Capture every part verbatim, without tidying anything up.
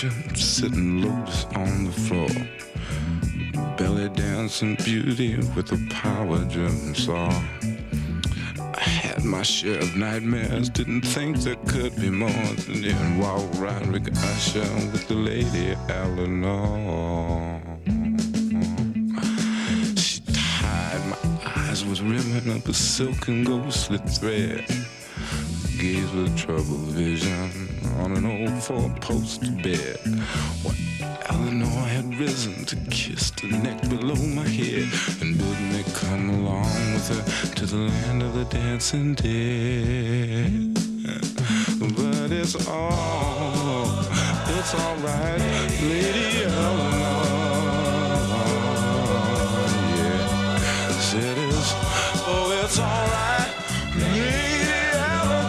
kitchen, sitting loose on the floor. Belly dancing beauty with a power drum saw. I had my share of nightmares, didn't think there could be more. And then walk around with Usher with the lady Eleanor. She tied my eyes with ribbon of a silken ghostly thread. Gaze with troubled vision on an old four-post bed. What Eleanor had risen to kiss the neck below my head and bid me come along with her to the land of the dancing dead. But it's all, it's all right, Lady Eleanor. Yeah, said it's, oh, it's all right, Lady Eleanor.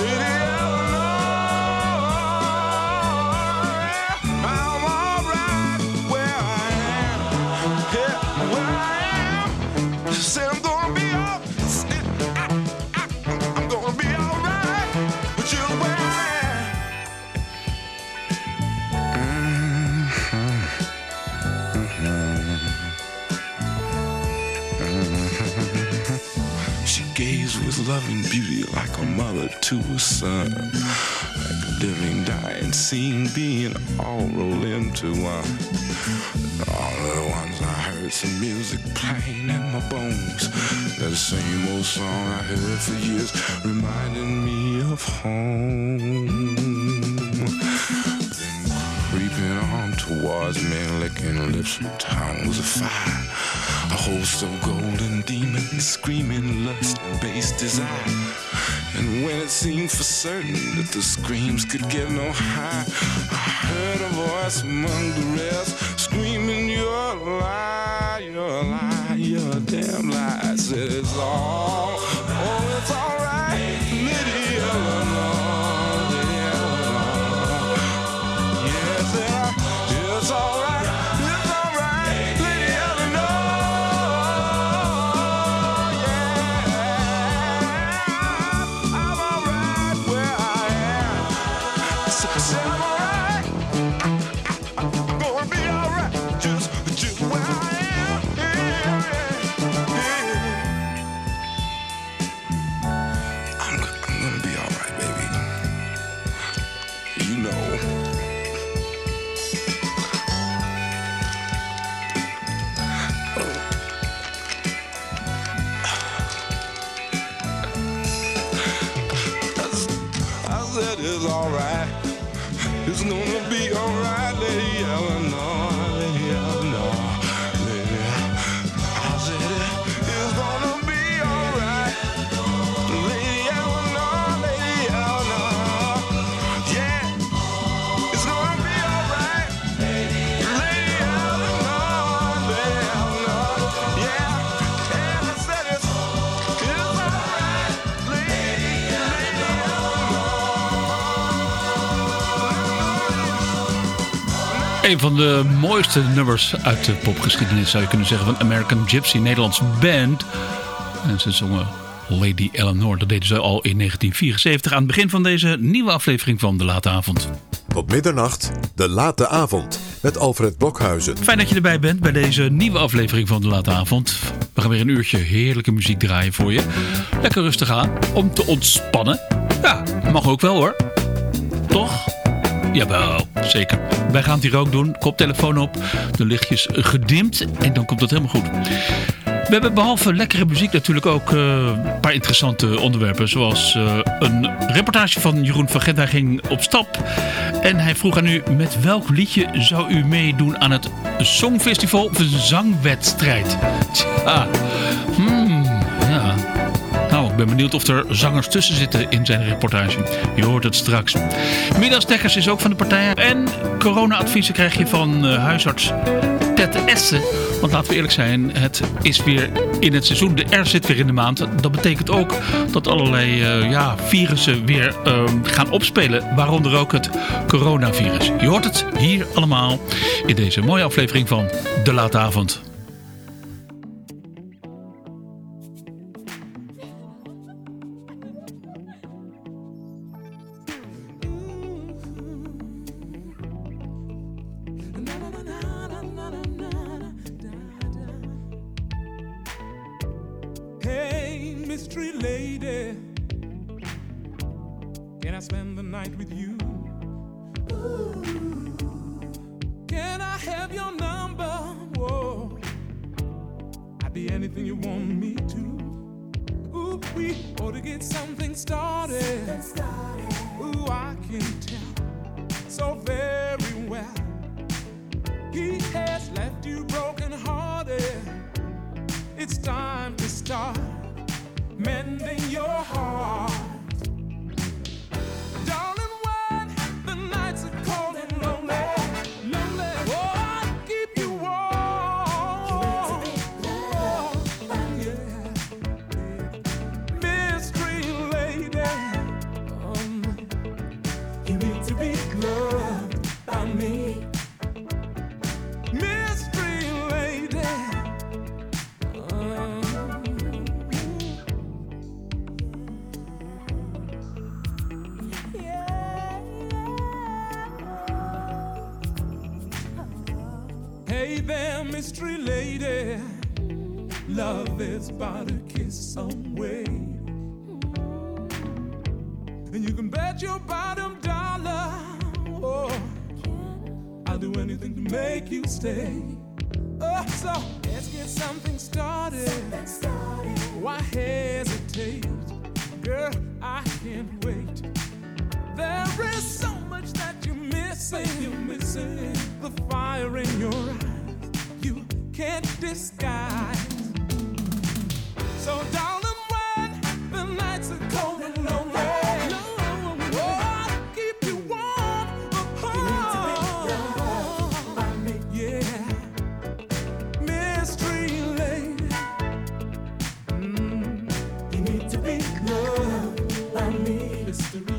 Loving beauty like a mother to a son, like a living, dying, seeing being all rolled into one. All at once I heard some music playing in my bones. That same old song I heard for years, reminding me of home. Then creeping on towards me, licking lips with tongues of fire. A host of golden demons screaming lust and base desire. And when it seemed for certain that the screams could get no higher, I heard a voice among the rest screaming, "You're a lie, you're a lie, you're a damn lie." I said, it's all, oh, it's all right, Lady Eleanor, Lady Eleanor. Yes, yeah, it's all right. It's gonna be alright, Lady Eleanor, Lady Eleanor, Lady. I said it, it's gonna be alright, Lady Eleanor, Lady Eleanor. Yeah, it's gonna be alright, Lady Eleanor, Lady Eleanor. Yeah, and I said it's, it's alright, Lady, Lady Eleanor. Een van de mooiste nummers uit de popgeschiedenis zou je kunnen zeggen van American Gypsy, Nederlands band. En ze zongen Lady Eleanor. Dat deden ze al in negentien vierenzeventig aan het begin van deze nieuwe aflevering van De Late Avond. Tot middernacht, De Late Avond met Alfred Blokhuizen. Fijn dat je erbij bent bij deze nieuwe aflevering van De Late Avond. We gaan weer een uurtje heerlijke muziek draaien voor je. Lekker rustig aan, om te ontspannen. Ja, mag ook wel hoor. Toch? Jawel, zeker. Wij gaan het hier ook doen. Koptelefoon op, de lichtjes gedimd en dan komt het helemaal goed. We hebben behalve lekkere muziek natuurlijk ook uh, een paar interessante onderwerpen. Zoals uh, een reportage van Jeroen van Gent. Hij ging op stap en hij vroeg aan u: met welk liedje zou u meedoen aan het Songfestival of een zangwedstrijd? Tja, hmm, ja. Nou, ik ben benieuwd of er zangers tussen zitten in zijn reportage. Je hoort het straks. Middagstekkers is ook van de partij. En corona-adviezen krijg je van uh, huisarts Ted Essen. Want laten we eerlijk zijn, het is weer in het seizoen. De R zit weer in de maand. Dat betekent ook dat allerlei uh, ja, virussen weer uh, gaan opspelen. Waaronder ook het coronavirus. Je hoort het hier allemaal in deze mooie aflevering van De Late Avond. mystery lady. Can I spend the night with you? Ooh. Can I have your number? Whoa. I'd be anything you want me to. Ooh, we ought to get something started. Something started. Ooh, I can tell so very well. He has left you broken hearted. It's time to start mending your heart. Darling, when the nights are cold and lonely, lonely, oh, I'll keep you warm. Oh, yeah. Mystery lady, um, you need to be loved by me. Mystery lady. Hey there, mystery lady, love is but a kiss away. And you can bet your bottom dollar, oh, I'll do anything to make you stay. Oh, so let's get something started. Something started. Why hesitate? Girl, I can't wait. There is so much that you're missing. You're missing the fire in your eyes. You can't disguise. So, darling, when the nights are cold and lonely, oh, I'll keep you warm. Oh, you need to be loved by me. Yeah, mystery lady. Mm. You need to be loved by me. Mystery.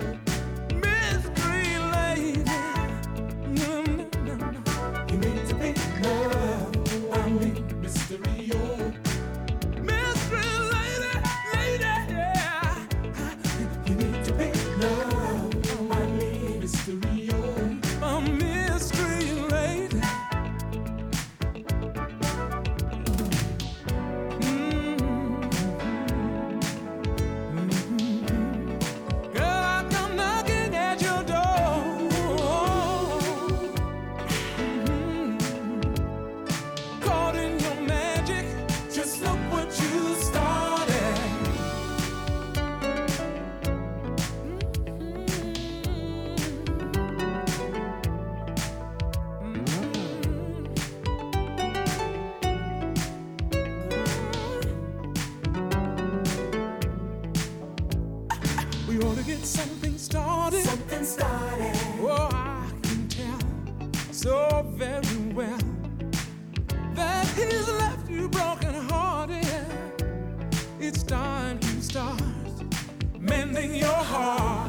We ought to get something started. Something started. Oh, I can tell so very well that he's left you broken hearted. It's time to start mending your heart.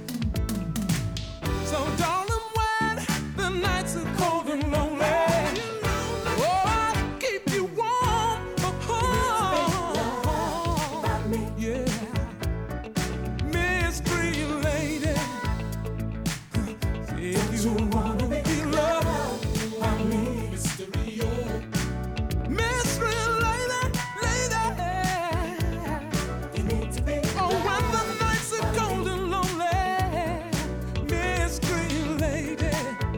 So, darling, when the nights are cold and lonely, oh, I'll keep you warm. Oh, yeah. If you wanna be loved by me, mystery, mystery lady, lady, you need to be loved. Oh, when the nights are cold and lonely, mystery lady,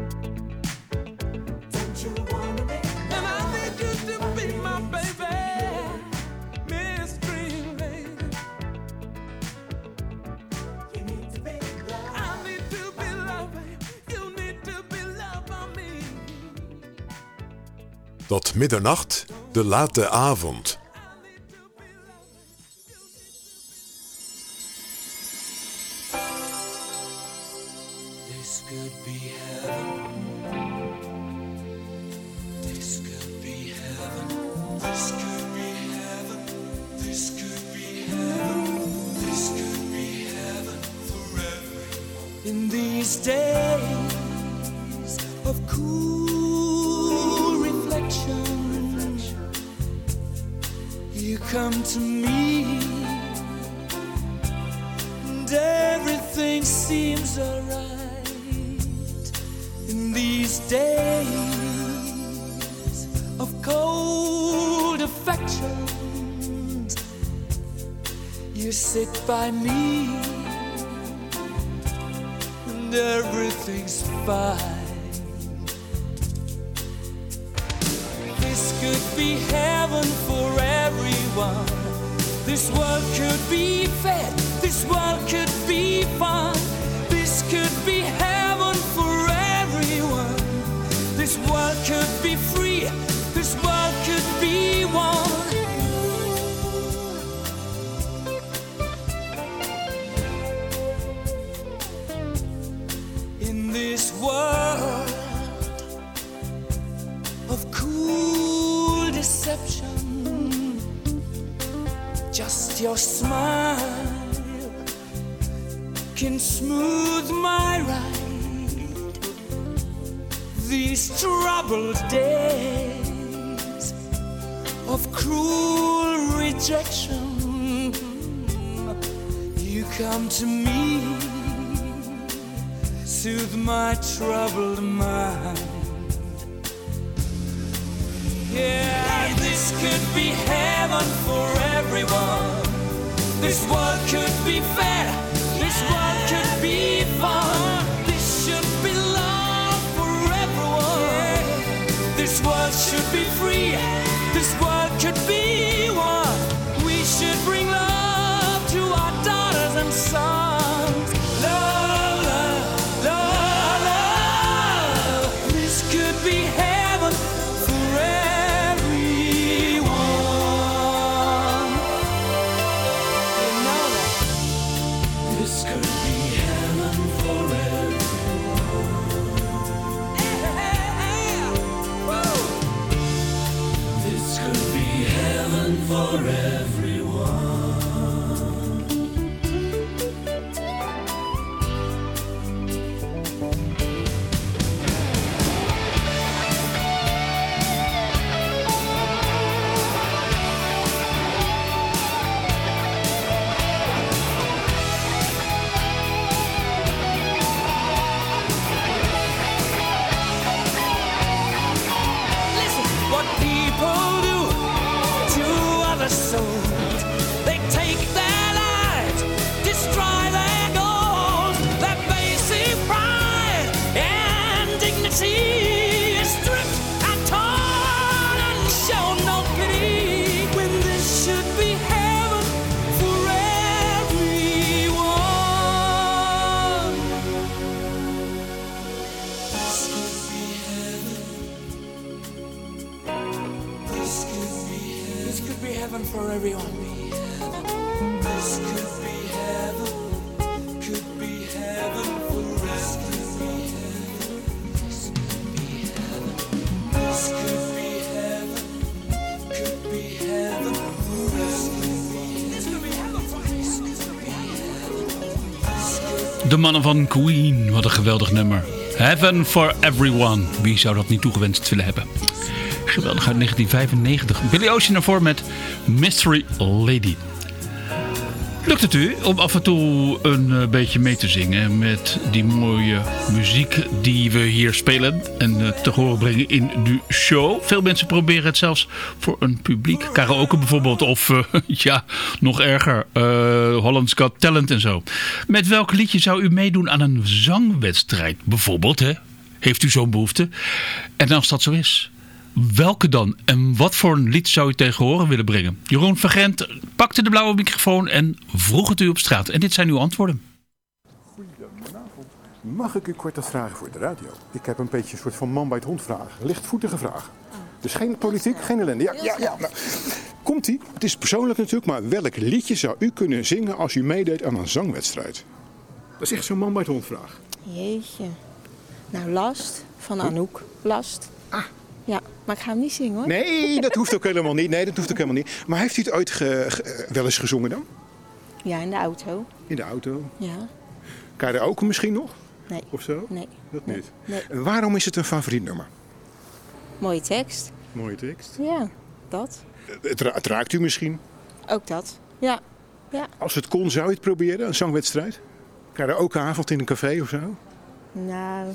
don't you wanna be loved? And I need you to be my baby, mystery lady. You need to be loved. I need to be loved. Tot middernacht, de late avond. This could be heaven. This could be heaven. This could be heaven. This could be heaven. This could be heaven for everyone. In these days of cool reflection, you come to me, and everything seems alright. In these days of cold affections, sit by me, and everything's fine. This could be heaven for everyone. This world could be fair, this world could be fun. This could be heaven for everyone. This world could be free, this world could be one. In this world of cool deception, just your smile can smooth my ride. These troubled days of cruel rejection, you come to me, soothe my troubled mind. Yeah, this could be heaven for everyone. This world could be fair, this world could be fun. This should be love for everyone. This world should be free, this world could be one. We should bring love to our daughters and sons. Love, love, love, love. This could be heaven for everyone. You know that. This could be heaven for everyone. Yeah. Woo. This could be heaven for everyone. Listen, what people do to other souls, they take their lives, destroy their goals, their basic pride and dignity is stripped and torn and show no pity, when this should be heaven for everyone. This could be heaven. This could be heaven. This could be heaven for everyone. This could be heaven. Could be heaven for everyone. This could be heaven. This could be heaven. Could be heaven for everyone. This could be heaven for us. This could be heaven. De mannen van Queen, wat een geweldig nummer. Heaven for Everyone. Wie zou dat niet toegewenst willen hebben? Geweldig uit negentien vijfennegentig. Billy Ocean ervoor met Mystery Lady. Lukt het u om af en toe een uh, beetje mee te zingen met die mooie muziek die we hier spelen en uh, te horen brengen in de show? Veel mensen proberen het zelfs voor een publiek. Karaoke bijvoorbeeld of uh, ja, nog erger, uh, Holland's Got Talent en zo. Met welk liedje zou u meedoen aan een zangwedstrijd bijvoorbeeld? Hè? Heeft u zo'n behoefte? En als dat zo is, welke dan? En wat voor een lied zou u tegen horen willen brengen? Jeroen Vergent pakte de blauwe microfoon en vroeg het u op straat. En dit zijn uw antwoorden. Goedenavond. Mag ik u kort wat vragen voor de radio? Ik heb een beetje een soort van man bij het hond vraag. Lichtvoetige vraag. Dus geen politiek, geen ellende. Ja, ja, ja. Nou, komt-ie. Het is persoonlijk natuurlijk, maar welk liedje zou u kunnen zingen als u meedeed aan een zangwedstrijd? Dat is echt zo'n man bij het hond vraag. Jeetje. Nou, Last van Anouk. Last. Ah. Ja, maar ik ga hem niet zingen hoor. Nee, dat hoeft ook helemaal niet. Nee, dat hoeft ook helemaal niet. Maar heeft u het ooit ge, ge, wel eens gezongen dan? Ja, in de auto. In de auto? Ja. Karaoke misschien nog? Nee. Of zo? Nee. Dat Nee. niet. Nee. En waarom is het een favoriet nummer? Mooie tekst. Mooie tekst. Ja, dat. Het, ra- het raakt u misschien. Ook dat. Ja. Ja. Als het kon, zou je het proberen, een zangwedstrijd? Karaokeavond in een café of zo? Nou,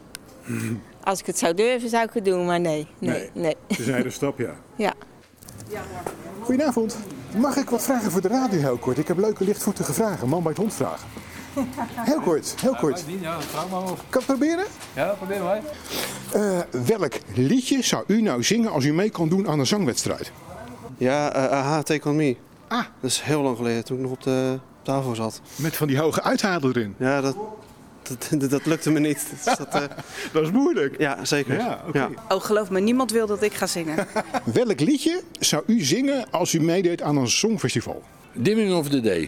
als ik het zou durven, zou ik het doen, maar nee. Nee, nee. Het is een hele stap, ja. Ja. Goedenavond. Mag ik wat vragen voor de radio heel kort? Ik heb leuke lichtvoetige vragen. Man bij het hond vragen. Heel kort, heel kort. Ja, vraag maar over. Kan ik het proberen? Ja, probeer maar. Uh, welk liedje zou u nou zingen als u mee kan doen aan een zangwedstrijd? Ja, uh, Aha, Take On Me. Ah. Dat is heel lang geleden, toen ik nog op de tafel zat. Met van die hoge uithalen erin? Ja, dat, dat, dat, dat lukte me niet. Dus dat, uh... dat is moeilijk. Ja, zeker. Ja, okay. ja. Oh, geloof me, niemand wil dat ik ga zingen. Welk liedje zou u zingen als u meedeed aan een songfestival? Dimming of the Day.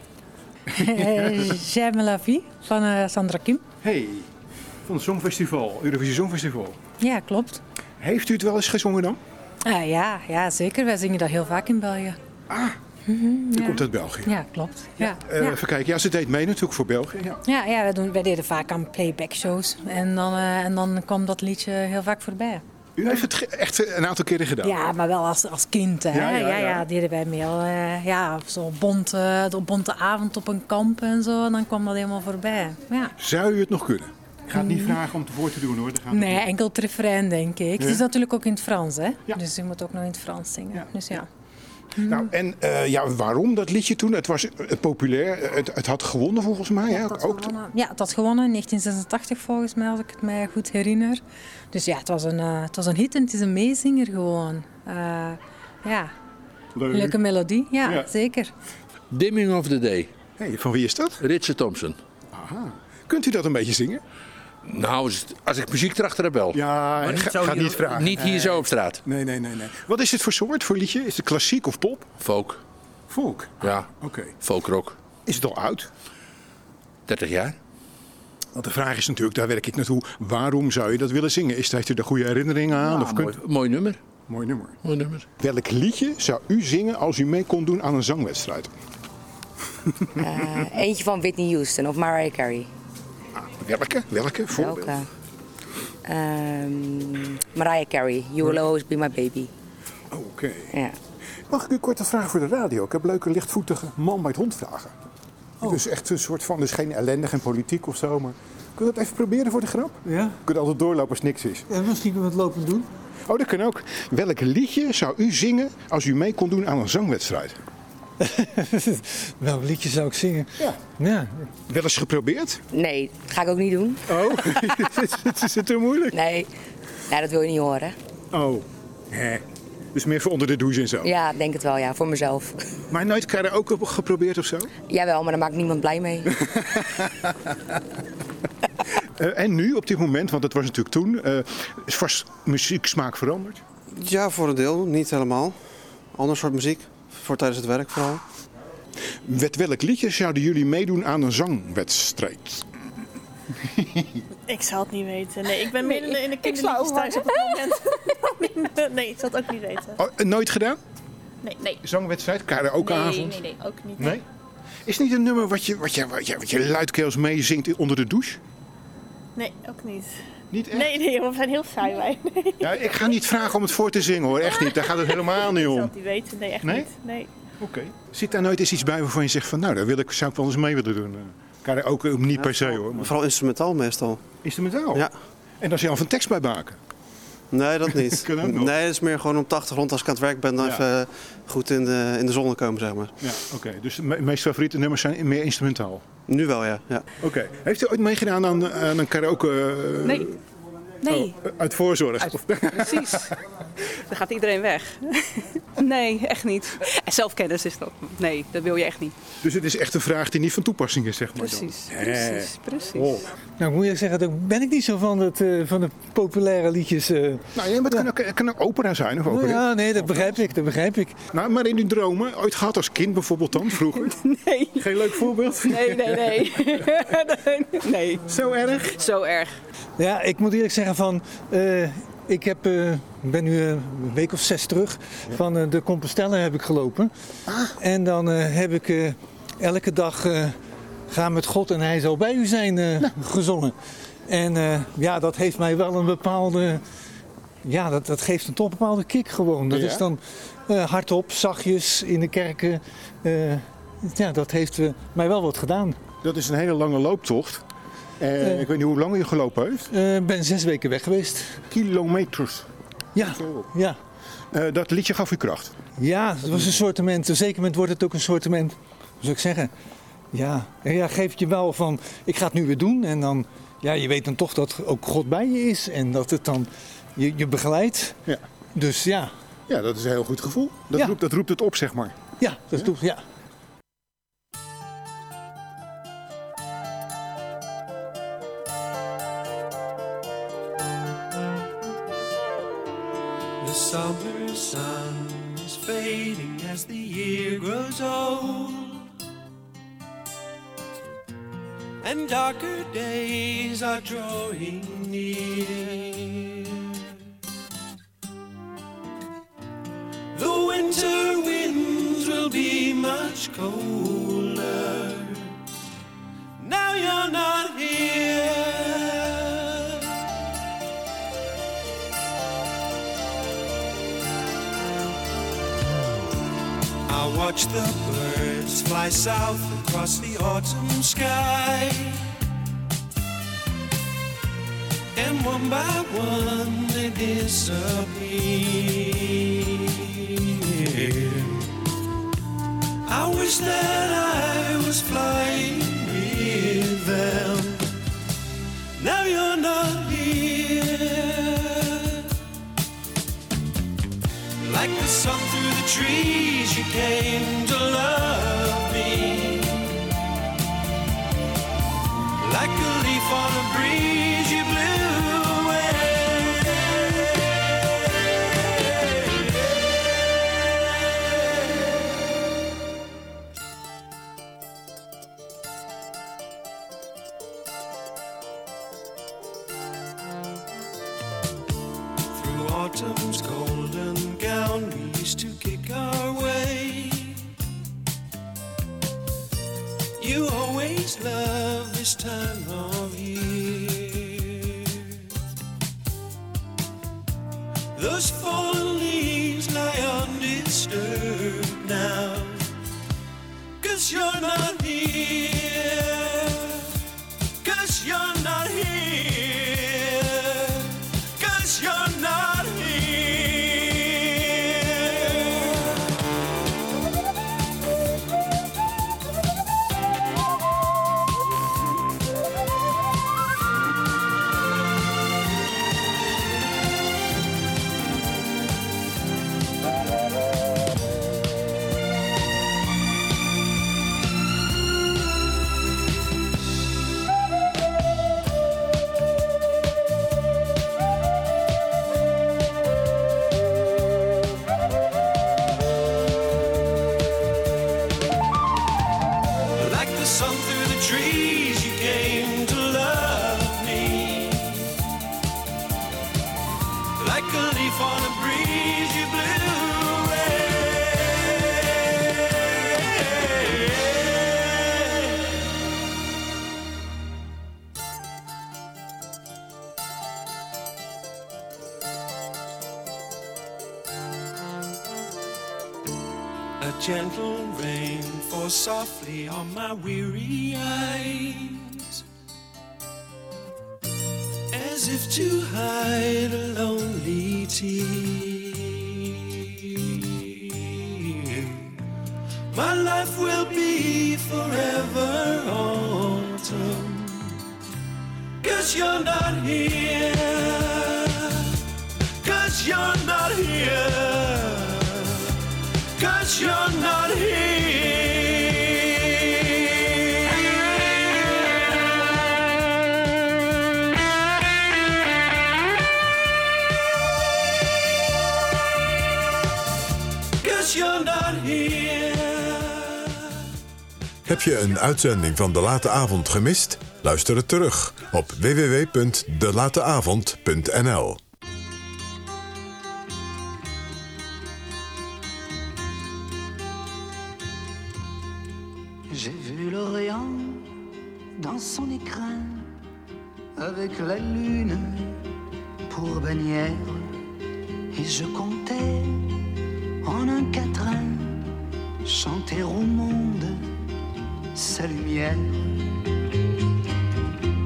J'aime la vie van uh, Sandra Kim. Hey, van het Songfestival, Eurovisie Songfestival. Ja, klopt. Heeft u het wel eens gezongen dan? Uh, ja, ja, zeker. Wij zingen dat heel vaak in België. Ah, mm-hmm, u ja. komt uit België. Ja, klopt. Ja. Ja. Uh, ja. Even kijken, ja, ze deed mee natuurlijk voor België. Ja, ja, ja wij, doen, wij deden vaak aan playback shows. En dan, uh, en dan kwam dat liedje heel vaak voorbij. U heeft het echt een aantal keren gedaan? Ja, maar wel als, als kind. Hè? Ja, ja, ja. ja, ja deden wij mee al. Uh, ja, zo'n bonte, de bonte avond op een kamp en zo. En dan kwam dat helemaal voorbij. Ja. Zou u het nog kunnen? Ik ga het niet vragen om te voor te doen hoor. Dat gaat nee, enkel het refrein denk ik. Ja? Het is natuurlijk ook in het Frans, hè? Ja. Dus je moet ook nog in het Frans zingen. Ja. Dus ja. Nou, en uh, ja, waarom dat liedje toen? Het was uh, populair, het, het had gewonnen volgens mij. Ja, hè? het had ook gewonnen. Ja, het had gewonnen in negentien zesentachtig volgens mij, als ik het mij goed herinner. Dus ja, het was een, uh, het was een hit en het is een meezinger gewoon. Uh, ja, Leuk. leuke melodie, ja, ja, zeker. Dimming of the Day. Hey, van wie is dat? Richard Thompson. Aha. Kunt u dat een beetje zingen? Nou, als ik muziek erachter heb wel. Ja, maar niet ga, zo ga hier, niet vragen. Niet hier nee. zo op straat. Nee, nee, nee, nee. Wat is het voor soort, voor liedje? Is het klassiek of pop? Folk. Folk? Ja, ah, oké. Okay. Folkrock. Is het al oud? dertig jaar. Want de vraag is natuurlijk, daar werk ik naartoe, waarom zou je dat willen zingen? Is, heeft u daar goede herinneringen aan? Ja, of mooi, kunt... mooi nummer. Mooi nummer. Mooi nummer. Welk liedje zou u zingen als u mee kon doen aan een zangwedstrijd? Uh, eentje van Whitney Houston of Mariah Carey. Ah, welke? Welke? Voorbeeld? Welke? Um, Mariah Carey, You Will Always Be My Baby. Oké. Okay. Ja. Mag ik u kort een vraag voor de radio? Ik heb leuke lichtvoetige man bij het hond vragen. Oh. Dus echt een soort van, dus geen ellendig en politiek of zo, maar... Kun je dat even proberen voor de grap? Ja. Je kunt altijd doorlopen als niks is. Ja, misschien kunnen we het lopend doen. Oh, dat kan ook. Welk liedje zou u zingen als u mee kon doen aan een zangwedstrijd? Welk liedje zou ik zingen? Ja. ja. Wel eens geprobeerd? Nee, dat ga ik ook niet doen. Oh, is het te moeilijk? Nee. nee, dat wil je niet horen. Oh, hè. Dus meer voor onder de douche en zo? Ja, denk het wel, ja. Voor mezelf. Maar nooit karaoke geprobeerd of zo? Jawel, maar daar maakt niemand blij mee. uh, en nu, op dit moment, want dat was natuurlijk toen, uh, is vast muzieksmaak veranderd? Ja, voor een deel. Niet helemaal. Ander soort muziek. Voor tijdens het werk vooral. Met welk liedje zouden jullie meedoen aan een zangwedstrijd? Ik zou het niet weten. Nee, ik ben meer in de, in de kinderliedjes thuis op het moment. Nee, ik zou het ook niet weten. Oh, nooit gedaan? Nee, nee. Zangwedstrijd, karaokeavond? Nee, nee, nee, ook niet. Nee? nee? Is het niet een nummer wat je, wat je, wat je, wat je luidkeels meezingt onder de douche? Nee, ook niet. Niet echt? Nee, nee, we zijn heel saai wij. Nee. Ja, ik ga niet vragen om het voor te zingen hoor, echt niet. Daar gaat het helemaal niet om. Ik zou het niet weten, nee, echt nee? niet. Nee. Oké. Okay. Zit daar nooit eens iets bij waarvan je zegt van nou, daar wil ik, zou ik wel eens mee willen doen? Karaoke niet ja, per se hoor. Maar... Vooral instrumentaal meestal. Instrumentaal? Ja. En daar zelf een tekst bij maken? Nee, dat niet. Nee, het is meer gewoon op de achtergrond als ik aan het werk ben, dan ja. even goed in de, in de zon komen, zeg maar. Ja, oké. Okay. Dus de me- meest favoriete nummers zijn meer instrumentaal? Nu wel, ja. ja. Oké. Okay. Heeft u ooit meegedaan aan, aan een karaoke? Uh, nee. Nee. Oh, uit voorzorg? Uit, precies. Dan gaat iedereen weg. Nee, echt niet. En zelfkennis is dat. Nee, dat wil je echt niet. Dus het is echt een vraag die niet van toepassing is, zeg maar. Precies, dan. precies, precies. Oh. Nou, moet je zeggen, dan ben ik niet zo van, het, uh, van de populaire liedjes. Uh, nou ja, maar het ja. kan, ook, het kan ook opera zijn of opera. Nou, ja, nee, dat begrijp ik, dat begrijp ik. Nou, maar in uw dromen, ooit gehad als kind bijvoorbeeld dan, vroeger? Nee. Geen leuk voorbeeld? Nee, nee, nee. Nee. Zo erg? Zo erg. Ja, ik moet eerlijk zeggen van, uh, ik heb, uh, ben nu een week of zes terug ja. van uh, de Compostelle heb ik gelopen. Ah. En dan uh, heb ik uh, elke dag uh, Ga met God en Hij zal bij u zijn uh, nou. gezongen. En uh, ja, dat heeft mij wel een bepaalde, ja, dat, dat geeft een toch bepaalde kick gewoon. Dat ja. is dan uh, hardop, zachtjes in de kerken. Uh, ja, dat heeft uh, mij wel wat gedaan. Dat is een hele lange looptocht. Uh, uh, ik weet niet hoe lang je gelopen heeft. Ik uh, ben zes weken weg geweest. Kilometers. Ja, ja. Uh, dat liedje gaf u kracht? Ja, het was een soortement. Op een zeker moment wordt het ook een soortement. Hoe zou ik zeggen? Ja, ja, geeft je wel van, ik ga het nu weer doen. En dan, ja, je weet dan toch dat ook God bij je is. En dat het dan je, je begeleidt. Ja. Dus ja. Ja, dat is een heel goed gevoel. Dat, ja. roept, dat roept het op, zeg maar. Ja, dat ja? doet, ja. The summer sun is fading as the year grows old, and darker days are drawing near. The winter winds will be much colder. Now you're not here. I watch the birds fly south across the autumn sky, and one by one they disappear. I wish that I was flying with them. Now you're not here. Like the sun through the trees, you came to love me. Like a leaf on a breeze, you blew away. Through autumn's golden gown, we used to kick our way. You always love this time of year. Those fallen leaves lie undisturbed now, 'cause you're not here. 'Cause you're not here. 'Cause you're not here. Gentle rain falls softly on my weary eyes, as if to hide a lonely tear. My life will be forever autumn, 'cause you're not here. 'Cause you're not here. 'Cause you're not here. 'Cause you're not here. Heb je een uitzending van De Late Avond gemist? Luister het terug op w w w punt de late avond punt n l. J'ai vu l'Orient dans son écrin, avec la lune pour bannière, et je comptais en un quatrain chanter au monde sa lumière.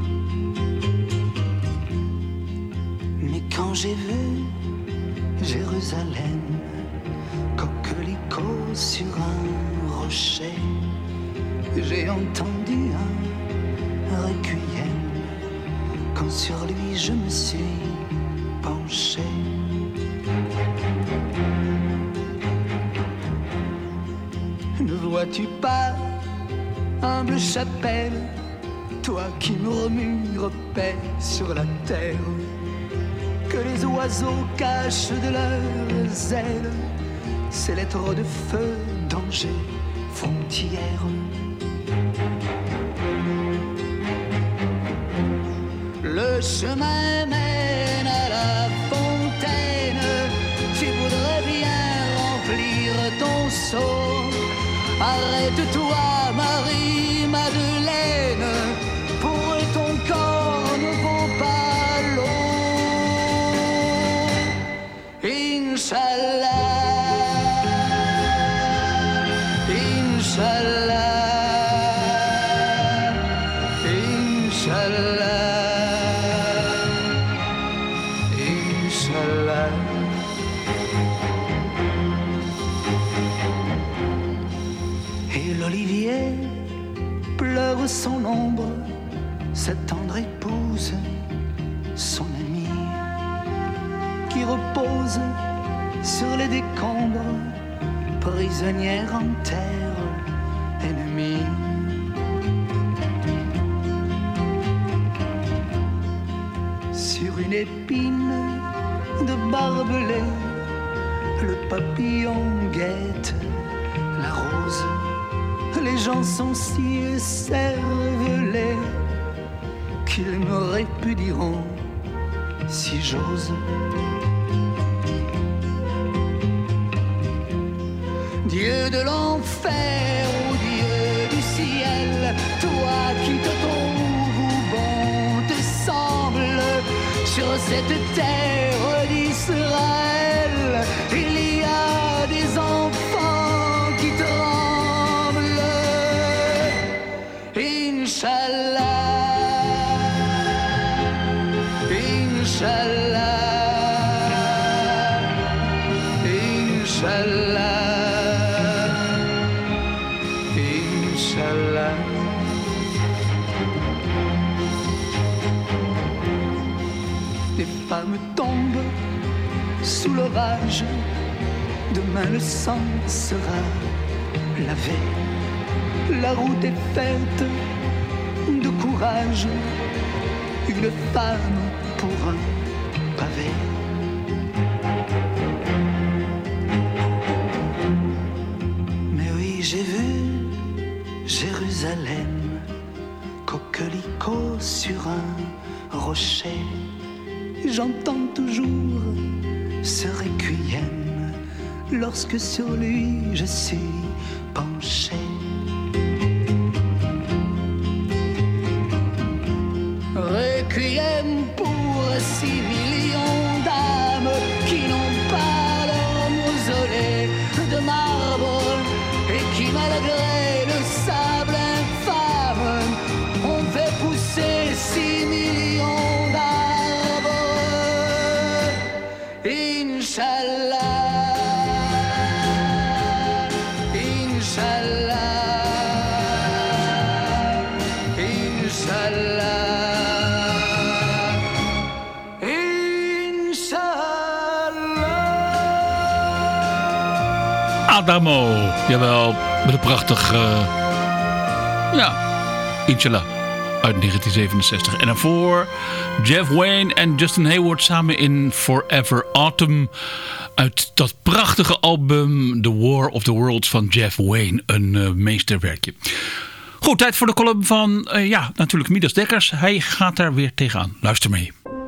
Mais quand j'ai vu, j'ai Jérusalem, coquelicot sur un rocher. J'ai entendu un requiem quand sur lui je me suis penché. Ne vois-tu pas, humble chapelle, toi qui murmures paix sur la terre, que les oiseaux cachent de leurs ailes ces lettres de feu, danger, frontière. Le chemin mène à la fontaine, tu voudrais bien remplir ton seau. Arrête-toi, Marie-Madeleine, pour ton corps ne vaut pas l'eau. Inch'Allah, Inch'Allah, Inch'Allah. L'olivier pleure son ombre, sa tendre épouse, son amie, qui repose sur les décombres, prisonnière en terre ennemie. Sur une épine de barbelé, le papillon guette la rose. Les gens sont si écervelés qu'ils me répudieront si j'ose. Dieu de l'enfer, ô Dieu du ciel, toi qui te trouves bon te semble, sur cette terre d'Israël, il y a des enfants qui tremblent. Inch'Allah, Inch'Allah, Inch'Allah, Inch'Allah. Des femmes tombent sous l'orage, demain le sang sera lavé. La route est faite de courage, une femme pour un pavé. Mais oui, j'ai vu Jérusalem, coquelicot sur un rocher. J'entends toujours ce requiem lorsque sur lui je suis penché. Requiem pour six millions d'âmes qui n'ont pas leur mausolée de marbre et qui, malgré le sable infâme, ont fait pousser six millions d'arbres. Inch'Allah, Inch'Allah, Inch'Allah. Adamo, jawel, met een prachtig, uh, ja, Inshallah uit negentien zevenenzestig. En daarvoor Jeff Wayne en Justin Hayward samen in Forever Autumn uit dat prachtige album The War of the Worlds van Jeff Wayne, een uh, meesterwerkje. Goed, tijd voor de column van, uh, ja, natuurlijk Midas Dekkers. Hij gaat daar weer tegenaan. Luister mee.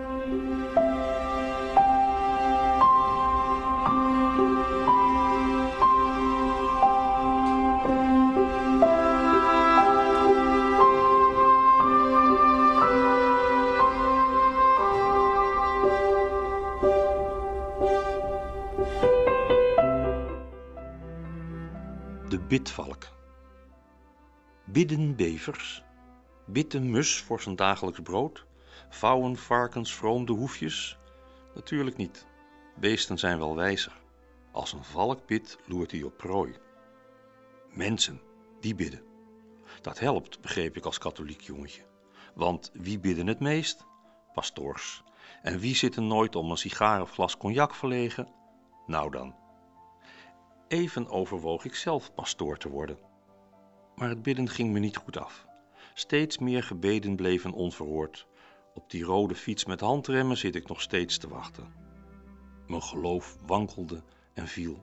De bidvalk. Bidden bevers, bidt een mus voor zijn dagelijks brood, vouwen varkens vroom de hoefjes? Natuurlijk niet. Beesten zijn wel wijzer. Als een valk bidt, loert hij op prooi. Mensen, die bidden. Dat helpt, begreep ik als katholiek jongetje. Want wie bidden het meest? Pastoors. En wie zitten nooit om een sigaar of glas cognac verlegen? Nou dan. Even overwoog ik zelf pastoor te worden. Maar het bidden ging me niet goed af. Steeds meer gebeden bleven onverhoord. Op die rode fiets met handremmen zit ik nog steeds te wachten. Mijn geloof wankelde en viel.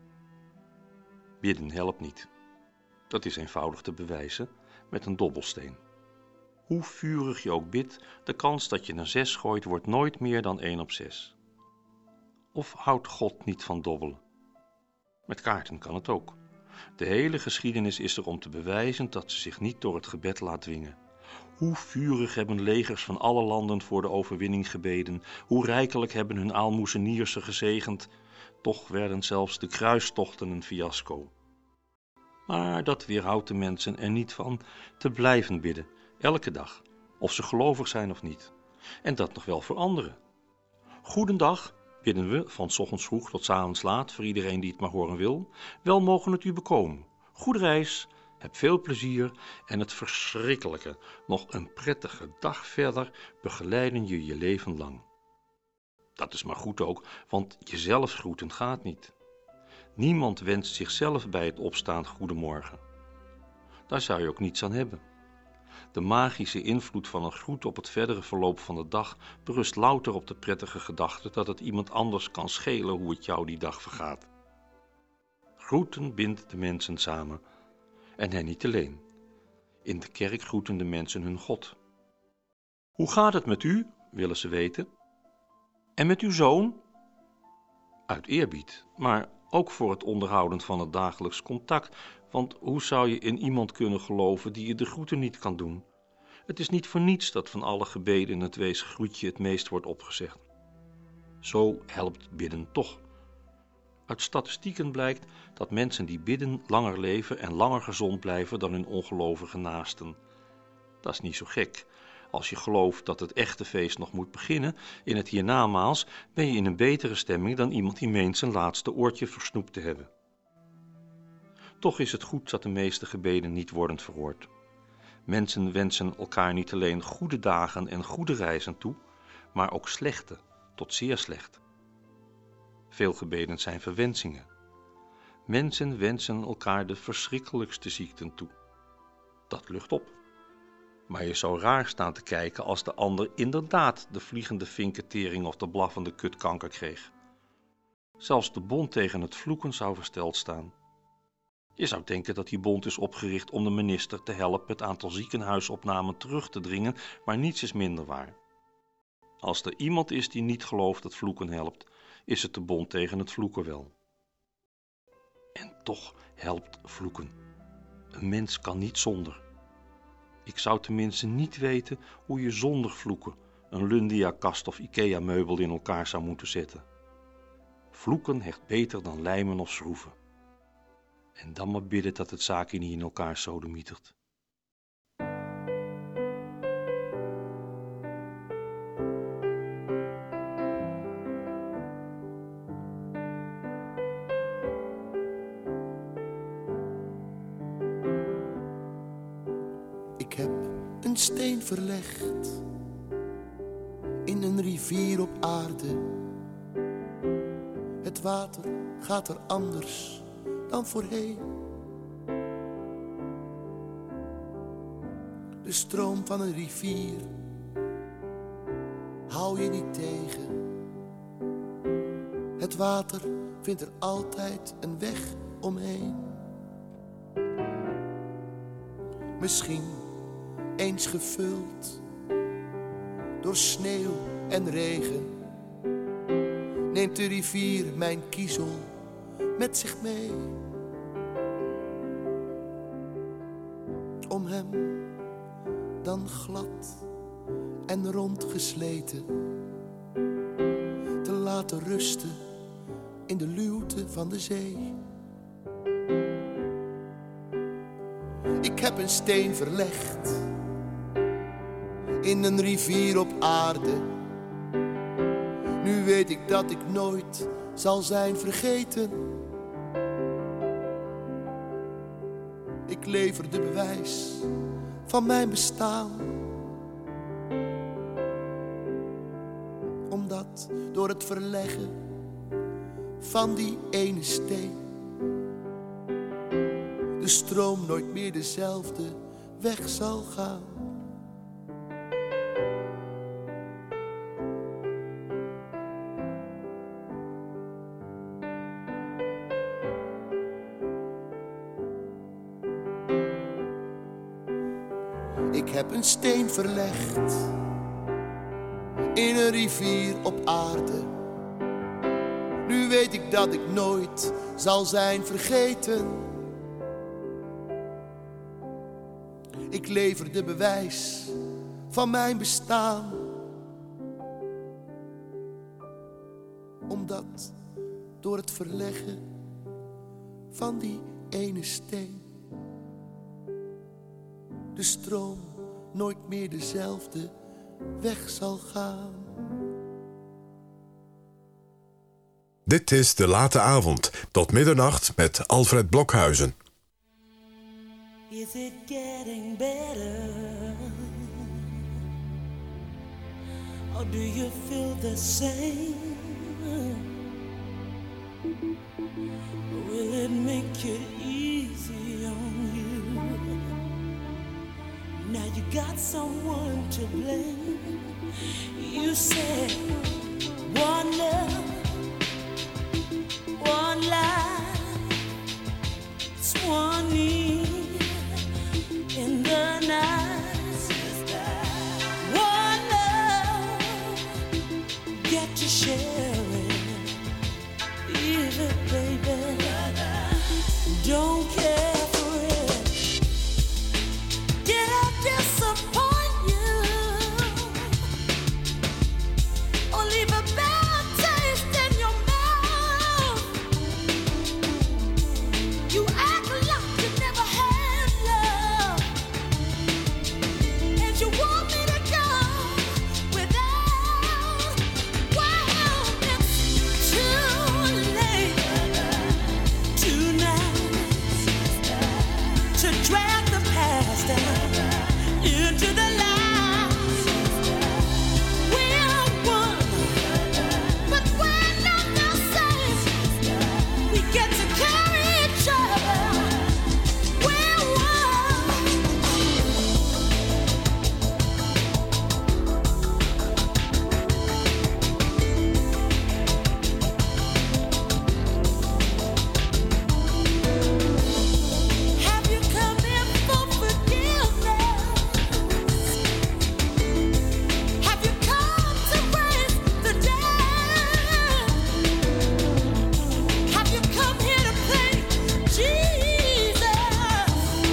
Bidden helpt niet. Dat is eenvoudig te bewijzen met een dobbelsteen. Hoe vurig je ook bidt, de kans dat je een zes gooit wordt nooit meer dan één op zes. Of houdt God niet van dobbelen? Met kaarten kan het ook. De hele geschiedenis is er om te bewijzen dat ze zich niet door het gebed laat dwingen. Hoe vurig hebben legers van alle landen voor de overwinning gebeden, hoe rijkelijk hebben hun aalmoezeniers ze gezegend, toch werden zelfs de kruistochten een fiasco. Maar dat weerhoudt de mensen er niet van te blijven bidden, elke dag, of ze gelovig zijn of niet. En dat nog wel voor anderen. Goedendag, bidden we, van 's ochtends vroeg tot 's avonds laat, voor iedereen die het maar horen wil. Wel mogen het u bekomen. Goede reis, heb veel plezier en het verschrikkelijke, nog een prettige dag verder begeleiden je je leven lang. Dat is maar goed ook, want jezelf groeten gaat niet. Niemand wenst zichzelf bij het opstaan goedemorgen. Daar zou je ook niets aan hebben. De magische invloed van een groet op het verdere verloop van de dag berust louter op de prettige gedachte dat het iemand anders kan schelen hoe het jou die dag vergaat. Groeten bindt de mensen samen, en hen niet alleen. In de kerk groeten de mensen hun God. Hoe gaat het met u, willen ze weten. En met uw zoon? Uit eerbied, maar ook voor het onderhouden van het dagelijks contact, want hoe zou je in iemand kunnen geloven die je de groeten niet kan doen? Het is niet voor niets dat van alle gebeden het weesgroetje het meest wordt opgezegd. Zo helpt bidden toch. Uit statistieken blijkt dat mensen die bidden langer leven en langer gezond blijven dan hun ongelovige naasten. Dat is niet zo gek. Als je gelooft dat het echte feest nog moet beginnen, in het hiernamaals, ben je in een betere stemming dan iemand die meent zijn laatste oortje versnoept te hebben. Toch is het goed dat de meeste gebeden niet worden verhoord. Mensen wensen elkaar niet alleen goede dagen en goede reizen toe, maar ook slechte, tot zeer slechte. Veel gebeden zijn verwensingen. Mensen wensen elkaar de verschrikkelijkste ziekten toe. Dat lucht op. Maar je zou raar staan te kijken als de ander inderdaad de vliegende vinkentering of de blaffende kutkanker kreeg. Zelfs de bond tegen het vloeken zou versteld staan. Je zou denken dat die bond is opgericht om de minister te helpen het aantal ziekenhuisopnamen terug te dringen, maar niets is minder waar. Als er iemand is die niet gelooft dat vloeken helpt, is het de bond tegen het vloeken wel. En toch helpt vloeken. Een mens kan niet zonder. Ik zou tenminste niet weten hoe je zonder vloeken een Lundia-kast of Ikea-meubel in elkaar zou moeten zetten. Vloeken hecht beter dan lijmen of schroeven. En dan maar bidden dat het zaakje niet in elkaar sodemietert. Ik heb een steen verlegd in een rivier op aarde. Het water gaat er anders dan voorheen. De stroom van een rivier hou je niet tegen. Het water vindt er altijd een weg omheen. Misschien eens gevuld door sneeuw en regen, neemt de rivier mijn kiezel met zich mee. Om hem dan glad en rondgesleten te laten rusten in de luwte van de zee. Ik heb een steen verlegd in een rivier op aarde. Nu weet ik dat ik nooit zal zijn vergeten. Ik lever de bewijs van mijn bestaan. Omdat door het verleggen van die ene steen de stroom nooit meer dezelfde weg zal gaan. Ik heb een steen verlegd in een rivier op aarde. Nu weet ik dat ik nooit zal zijn vergeten. Ik lever de bewijs van mijn bestaan. Omdat door het verleggen van die ene steen de stroom nooit meer dezelfde weg zal gaan. Dit is De Late Avond, tot middernacht met Alfred Blokhuizen. Is it getting better? Or do you feel the same? Will it make it easy on you? Now you got someone to blame. You said one love, one life, it's one need in the night. One love, get to share it, leave it, baby. Don't care for it. Did I disappoint you? Or leave a bad taste in your mouth? You act like you never had love, and you want me to go without. Well, it's too late tonight to drag the past down into the light. We're one, but we're not the same. We get to carry each other. We're one. Have you come in for forgiveness? Have you come to raise the dead? Have you come here to play Jesus?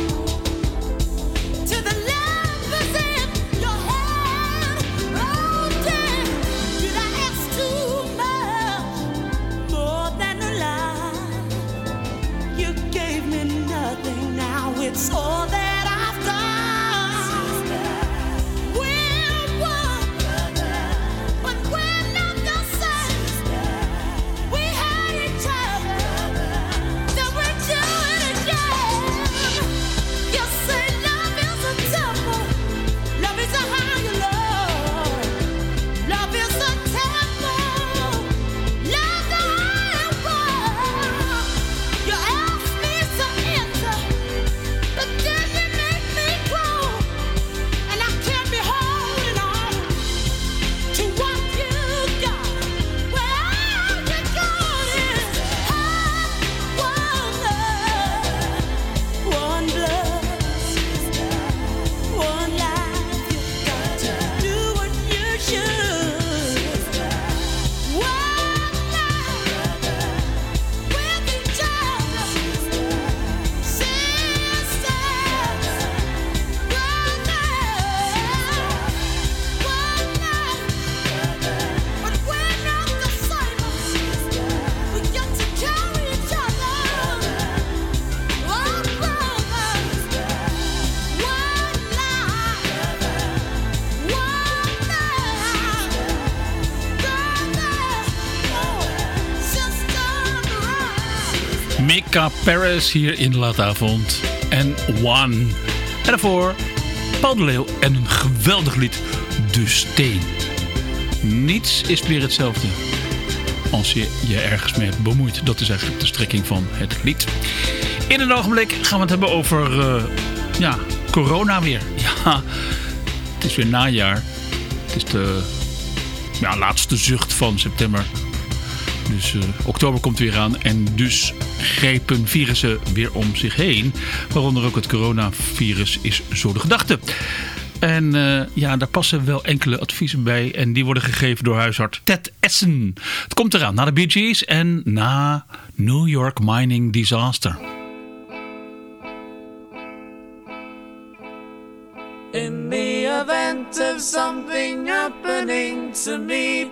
To the lamp is in your hand. Oh, damn, did I ask too much? More than a lie. You gave me nothing, now it's all that I've got. We're one, but we're not the same. We had each other, then we're doing it again. You say love is a temple, love is a higher love. Love is a temple, love the higher one. You asked me to enter, but then Mika Paris hier in de laatavond. En One. En daarvoor Paul de Leeuw en een geweldig lied, De Steen. Niets is meer hetzelfde als je je ergens mee hebt bemoeid. Dat is eigenlijk de strekking van het lied. In een ogenblik gaan we het hebben over uh, ja, corona weer. Ja, het is weer najaar. Het is de ja, laatste zucht van september. Dus uh, oktober komt weer aan en dus grepen virussen weer om zich heen. Waaronder ook het coronavirus is zo de gedachte. En uh, ja, daar passen wel enkele adviezen bij. En die worden gegeven door huisarts Ted Essen. Het komt eraan na de Bee Gees en na New York Mining Disaster. In the event of something happening to me,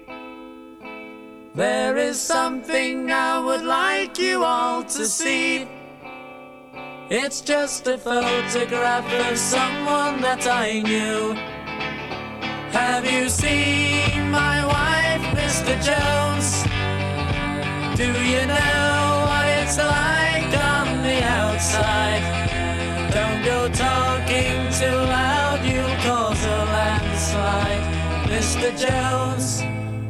there is something I would like you all to see. It's just a photograph of someone that I knew. Have you seen my wife, Mister Jones? Do you know what it's like on the outside? Don't go talking too loud, you'll cause a landslide, Mister Jones.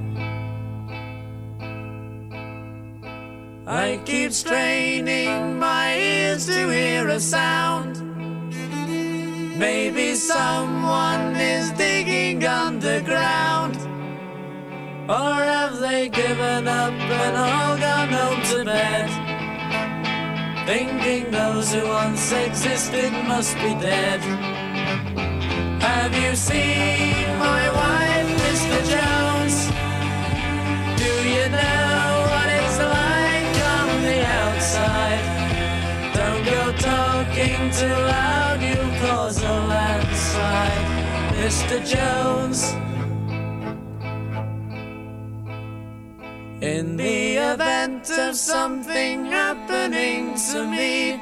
I keep straining my ears to hear a sound. Maybe someone is digging underground. Or have they given up and all gone home to bed? Thinking those who once existed must be dead. Have you seen my wife, Mister Jones? Do you know what it's like on the outside? Don't go talking too loud, you'll cause a landslide, Mister Jones. In the event of something happening to me,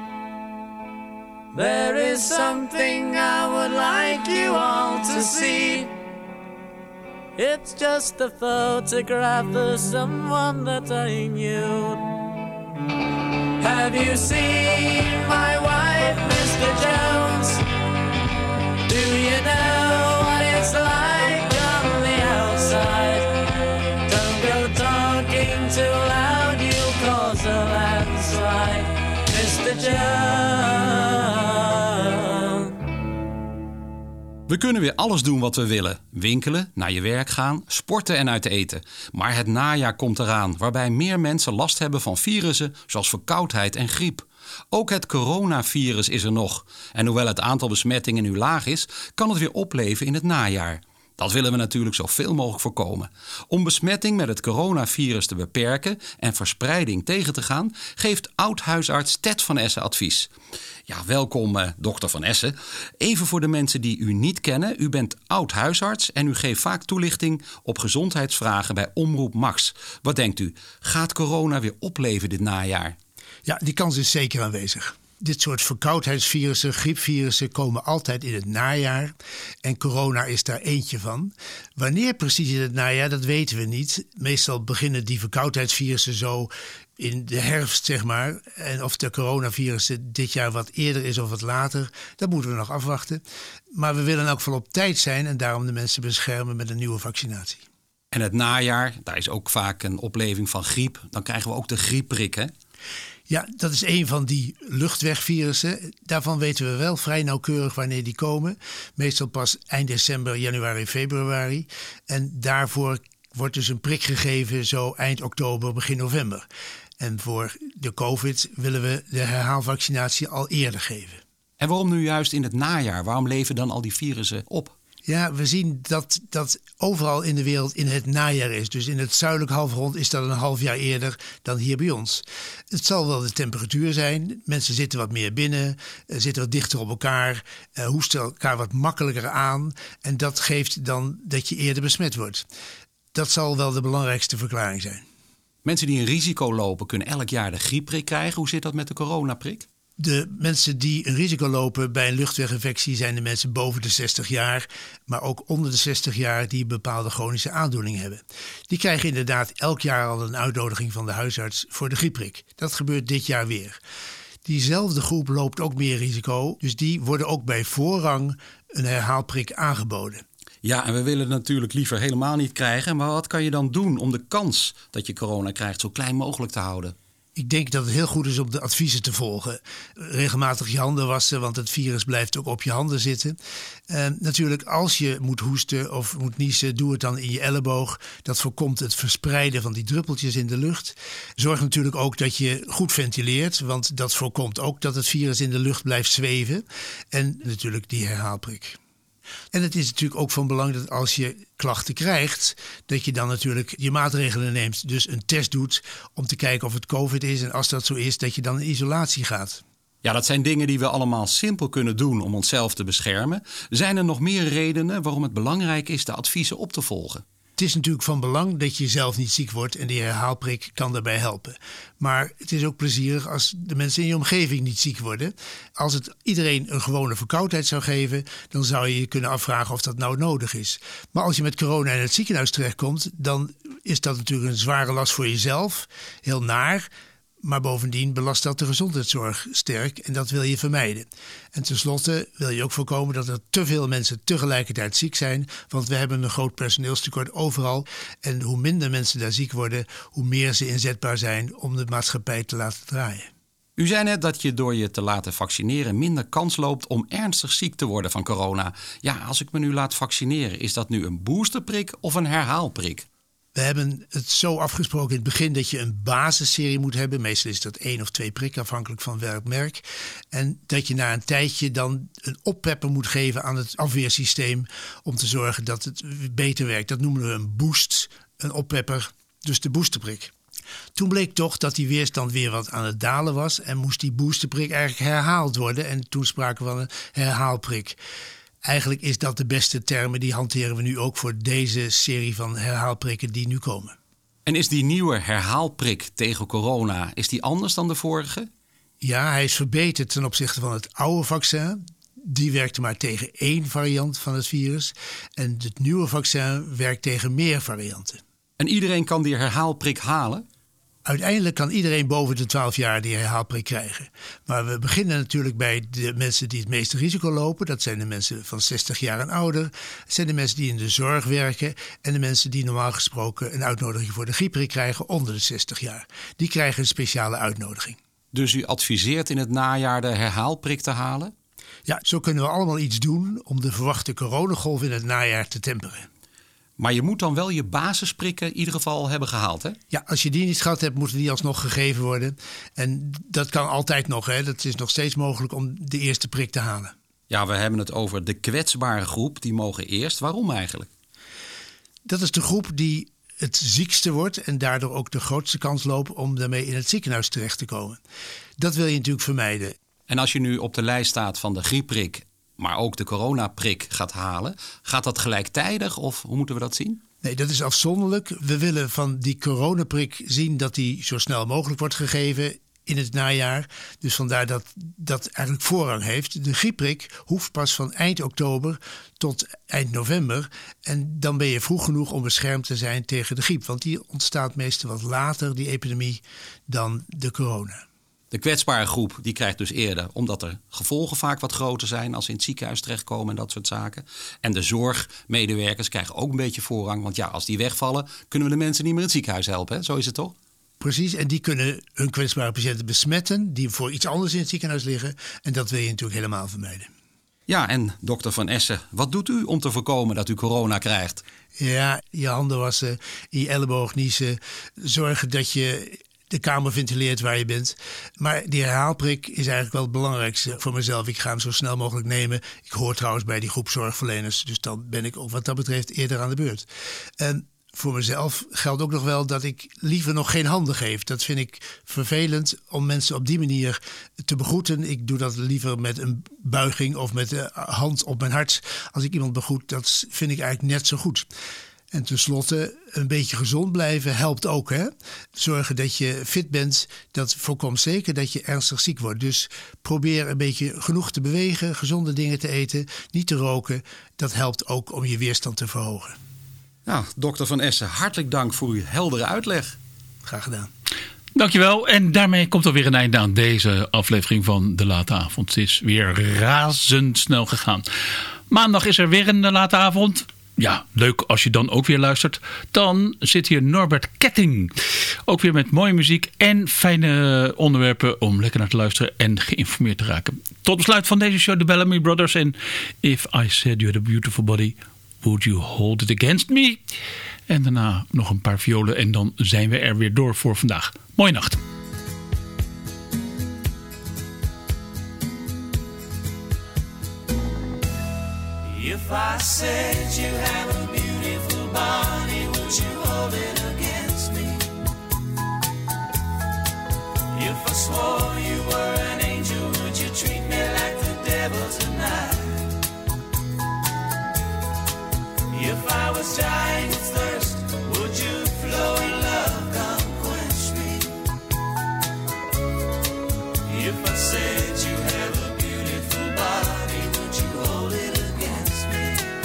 there is something I would like you all to see. It's just a photograph of someone that I knew. Have you seen my wife, Mister Jones? Do you know what it's like on the outside? Don't go talking too loud, you'll cause a landslide, Mister Jones. We kunnen weer alles doen wat we willen. Winkelen, naar je werk gaan, sporten en uit eten. Maar het najaar komt eraan, waarbij meer mensen last hebben van virussen zoals verkoudheid en griep. Ook het coronavirus is er nog. En hoewel het aantal besmettingen nu laag is, kan het weer opleven in het najaar. Dat willen we natuurlijk zoveel mogelijk voorkomen. Om besmetting met het coronavirus te beperken en verspreiding tegen te gaan, geeft oud-huisarts Ted van Essen advies. Ja, welkom eh, dokter Van Essen. Even voor de mensen die u niet kennen. U bent oud-huisarts en u geeft vaak toelichting op gezondheidsvragen bij Omroep Max. Wat denkt u? Gaat corona weer opleven dit najaar? Ja, die kans is zeker aanwezig. Dit soort verkoudheidsvirussen, griepvirussen komen altijd in het najaar. En corona is daar eentje van. Wanneer precies in het najaar, dat weten we niet. Meestal beginnen die verkoudheidsvirussen zo in de herfst, zeg maar. En of de coronavirussen dit jaar wat eerder is of wat later, dat moeten we nog afwachten. Maar we willen in elk geval op tijd zijn en daarom de mensen beschermen met een nieuwe vaccinatie. En het najaar, daar is ook vaak een opleving van griep. Dan krijgen we ook de griepprik, hè? Ja, dat is een van die luchtwegvirussen. Daarvan weten we wel vrij nauwkeurig wanneer die komen. Meestal pas eind december, januari, februari. En daarvoor wordt dus een prik gegeven zo eind oktober, begin november. En voor de COVID willen we de herhaalvaccinatie al eerder geven. En waarom nu juist in het najaar? Waarom leven dan al die virussen op? Ja, we zien dat dat overal in de wereld in het najaar is. Dus in het zuidelijk halfrond is dat een half jaar eerder dan hier bij ons. Het zal wel de temperatuur zijn. Mensen zitten wat meer binnen, zitten wat dichter op elkaar, uh, hoesten elkaar wat makkelijker aan. En dat geeft dan dat je eerder besmet wordt. Dat zal wel de belangrijkste verklaring zijn. Mensen die een risico lopen kunnen elk jaar de griepprik krijgen. Hoe zit dat met de coronaprik? De mensen die een risico lopen bij een luchtweginfectie zijn de mensen boven de zestig jaar, maar ook onder de zestig jaar die een bepaalde chronische aandoening hebben. Die krijgen inderdaad elk jaar al een uitnodiging van de huisarts voor de griepprik. Dat gebeurt dit jaar weer. Diezelfde groep loopt ook meer risico, dus die worden ook bij voorrang een herhaalprik aangeboden. Ja, en we willen het natuurlijk liever helemaal niet krijgen. Maar wat kan je dan doen om de kans dat je corona krijgt zo klein mogelijk te houden? Ik denk dat het heel goed is om de adviezen te volgen. Regelmatig je handen wassen, want het virus blijft ook op je handen zitten. Uh, natuurlijk, als je moet hoesten of moet niezen, doe het dan in je elleboog. Dat voorkomt het verspreiden van die druppeltjes in de lucht. Zorg natuurlijk ook dat je goed ventileert, want dat voorkomt ook dat het virus in de lucht blijft zweven. En natuurlijk die herhaalprik. En het is natuurlijk ook van belang dat als je klachten krijgt, dat je dan natuurlijk je maatregelen neemt. Dus een test doet om te kijken of het COVID is. En als dat zo is, dat je dan in isolatie gaat. Ja, dat zijn dingen die we allemaal simpel kunnen doen om onszelf te beschermen. Zijn er nog meer redenen waarom het belangrijk is de adviezen op te volgen? Het is natuurlijk van belang dat je zelf niet ziek wordt en die herhaalprik kan daarbij helpen. Maar het is ook plezierig als de mensen in je omgeving niet ziek worden. Als het iedereen een gewone verkoudheid zou geven, dan zou je je kunnen afvragen of dat nou nodig is. Maar als je met corona in het ziekenhuis terechtkomt, dan is dat natuurlijk een zware last voor jezelf. Heel naar. Maar bovendien belast dat de gezondheidszorg sterk en dat wil je vermijden. En tenslotte wil je ook voorkomen dat er te veel mensen tegelijkertijd ziek zijn. Want we hebben een groot personeelstekort overal. En hoe minder mensen daar ziek worden, hoe meer ze inzetbaar zijn om de maatschappij te laten draaien. U zei net dat je door je te laten vaccineren minder kans loopt om ernstig ziek te worden van corona. Ja, als ik me nu laat vaccineren, is dat nu een boosterprik of een herhaalprik? We hebben het zo afgesproken in het begin dat je een basisserie moet hebben. Meestal is dat één of twee prikken, afhankelijk van welk merk. En dat je na een tijdje dan een oppepper moet geven aan het afweersysteem om te zorgen dat het beter werkt. Dat noemen we een boost, een oppepper, dus de boosterprik. Toen bleek toch dat die weerstand weer wat aan het dalen was en moest die boosterprik eigenlijk herhaald worden. En toen spraken we van een herhaalprik. Eigenlijk is dat de beste termen, die hanteren we nu ook voor deze serie van herhaalprikken die nu komen. En is die nieuwe herhaalprik tegen corona, is die anders dan de vorige? Ja, hij is verbeterd ten opzichte van het oude vaccin. Die werkte maar tegen één variant van het virus. En het nieuwe vaccin werkt tegen meer varianten. En iedereen kan die herhaalprik halen? Uiteindelijk kan iedereen boven de twaalf jaar die herhaalprik krijgen. Maar we beginnen natuurlijk bij de mensen die het meeste risico lopen. Dat zijn de mensen van zestig jaar en ouder. Dat zijn de mensen die in de zorg werken. En de mensen die normaal gesproken een uitnodiging voor de griepprik krijgen onder de zestig jaar. Die krijgen een speciale uitnodiging. Dus u adviseert in het najaar de herhaalprik te halen? Ja, zo kunnen we allemaal iets doen om de verwachte coronagolf in het najaar te temperen. Maar je moet dan wel je basisprikken in ieder geval hebben gehaald, hè? Ja, als je die niet gehad hebt, moeten die alsnog gegeven worden. En dat kan altijd nog, hè. Dat is nog steeds mogelijk om de eerste prik te halen. Ja, we hebben het over de kwetsbare groep. Die mogen eerst. Waarom eigenlijk? Dat is de groep die het ziekste wordt en daardoor ook de grootste kans loopt om daarmee in het ziekenhuis terecht te komen. Dat wil je natuurlijk vermijden. En als je nu op de lijst staat van de griepprik, maar ook de coronaprik gaat halen, gaat dat gelijktijdig of hoe moeten we dat zien? Nee, dat is afzonderlijk. We willen van die coronaprik zien dat die zo snel mogelijk wordt gegeven in het najaar. Dus vandaar dat dat eigenlijk voorrang heeft. De griepprik hoeft pas van eind oktober tot eind november. En dan ben je vroeg genoeg om beschermd te zijn tegen de griep. Want die ontstaat meestal wat later, die epidemie, dan de corona. De kwetsbare groep die krijgt dus eerder, omdat er gevolgen vaak wat groter zijn als ze in het ziekenhuis terechtkomen en dat soort zaken. En de zorgmedewerkers krijgen ook een beetje voorrang. Want ja, als die wegvallen, kunnen we de mensen niet meer in het ziekenhuis helpen. Hè? Zo is het toch? Precies, en die kunnen hun kwetsbare patiënten besmetten die voor iets anders in het ziekenhuis liggen. En dat wil je natuurlijk helemaal vermijden. Ja, en dokter Van Essen, wat doet u om te voorkomen dat u corona krijgt? Ja, je handen wassen, in je elleboog niezen, zorgen dat je de kamer ventileert waar je bent. Maar die herhaalprik is eigenlijk wel het belangrijkste voor mezelf. Ik ga hem zo snel mogelijk nemen. Ik hoor trouwens bij die groep zorgverleners, dus dan ben ik ook wat dat betreft eerder aan de beurt. En voor mezelf geldt ook nog wel dat ik liever nog geen handen geef. Dat vind ik vervelend om mensen op die manier te begroeten. Ik doe dat liever met een buiging of met de hand op mijn hart. Als ik iemand begroet, dat vind ik eigenlijk net zo goed. En tenslotte, een beetje gezond blijven helpt ook. Hè? Zorgen dat je fit bent, dat voorkomt zeker dat je ernstig ziek wordt. Dus probeer een beetje genoeg te bewegen, gezonde dingen te eten, niet te roken. Dat helpt ook om je weerstand te verhogen. Nou, dokter Van Essen, hartelijk dank voor uw heldere uitleg. Graag gedaan. Dankjewel. En daarmee komt alweer een einde aan deze aflevering van De Late Avond. Het is weer razendsnel gegaan. Maandag is er weer een Late Avond. Ja, leuk als je dan ook weer luistert. Dan zit hier Norbert Ketting. Ook weer met mooie muziek en fijne onderwerpen om lekker naar te luisteren en geïnformeerd te raken. Tot besluit van deze show, de Bellamy Brothers en If I Said You Had a Beautiful Body, Would You Hold It Against Me? En daarna nog een paar violen en dan zijn we er weer door voor vandaag. Mooie nacht. If I said you have a beautiful body, would you hold it against me? If I swore you were an angel, would you treat me like the devil tonight? If I was dying of thirst, would you flow in love, come quench me? If I said you have a beautiful body, would you hold it against me?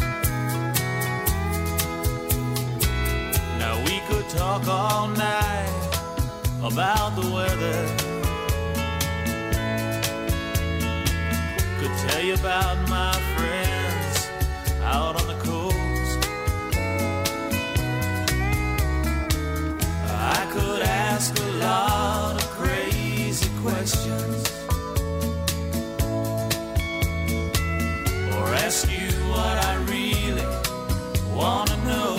Now we could talk all night about the weather. Could tell you about my friends out on the coast. I could ask a lot of crazy questions, or ask you what I really want to know.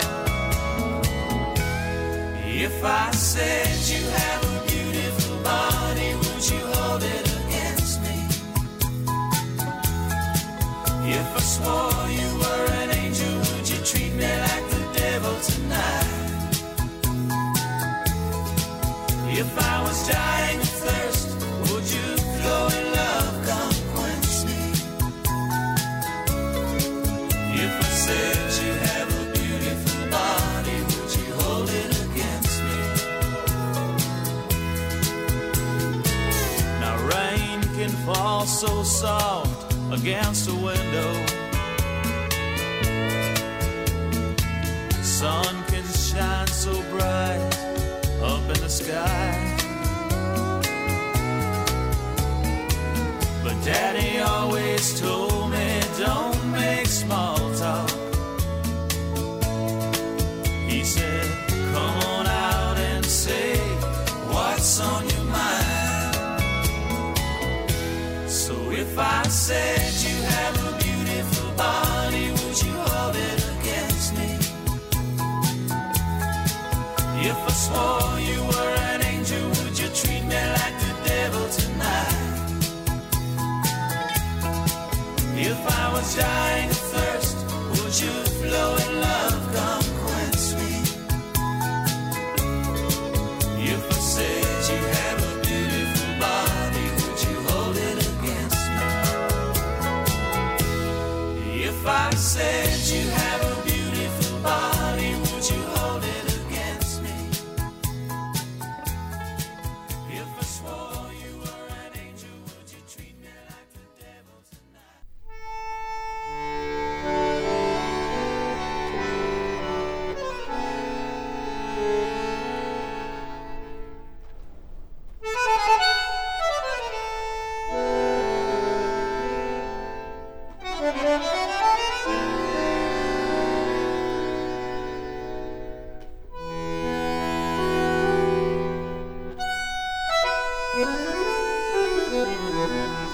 If I said you have a beautiful body, would you hold it against me? If I swore you were an angel, would you treat me like the devil tonight? If I was dying of thirst, would you flow in love, come quench me? If I said you have a beautiful body, would you hold it against me? Now rain can fall so soft against the window. Sun can shine so bright up in the sky. But Daddy always told me don't make small talk. He said come on out and say what's on your mind. So if I said you have a beautiful body, would you hold it against me? If I swore you were an angel, would you treat me like the devil tonight? If I was dying of thirst, would you flow in love, come quench me? If I said you have a beautiful body, would you hold it against me? If I said you have a beautiful body, would you hold it against me? If I swore you were an angel, would you treat me like the devil tonight? Thank you.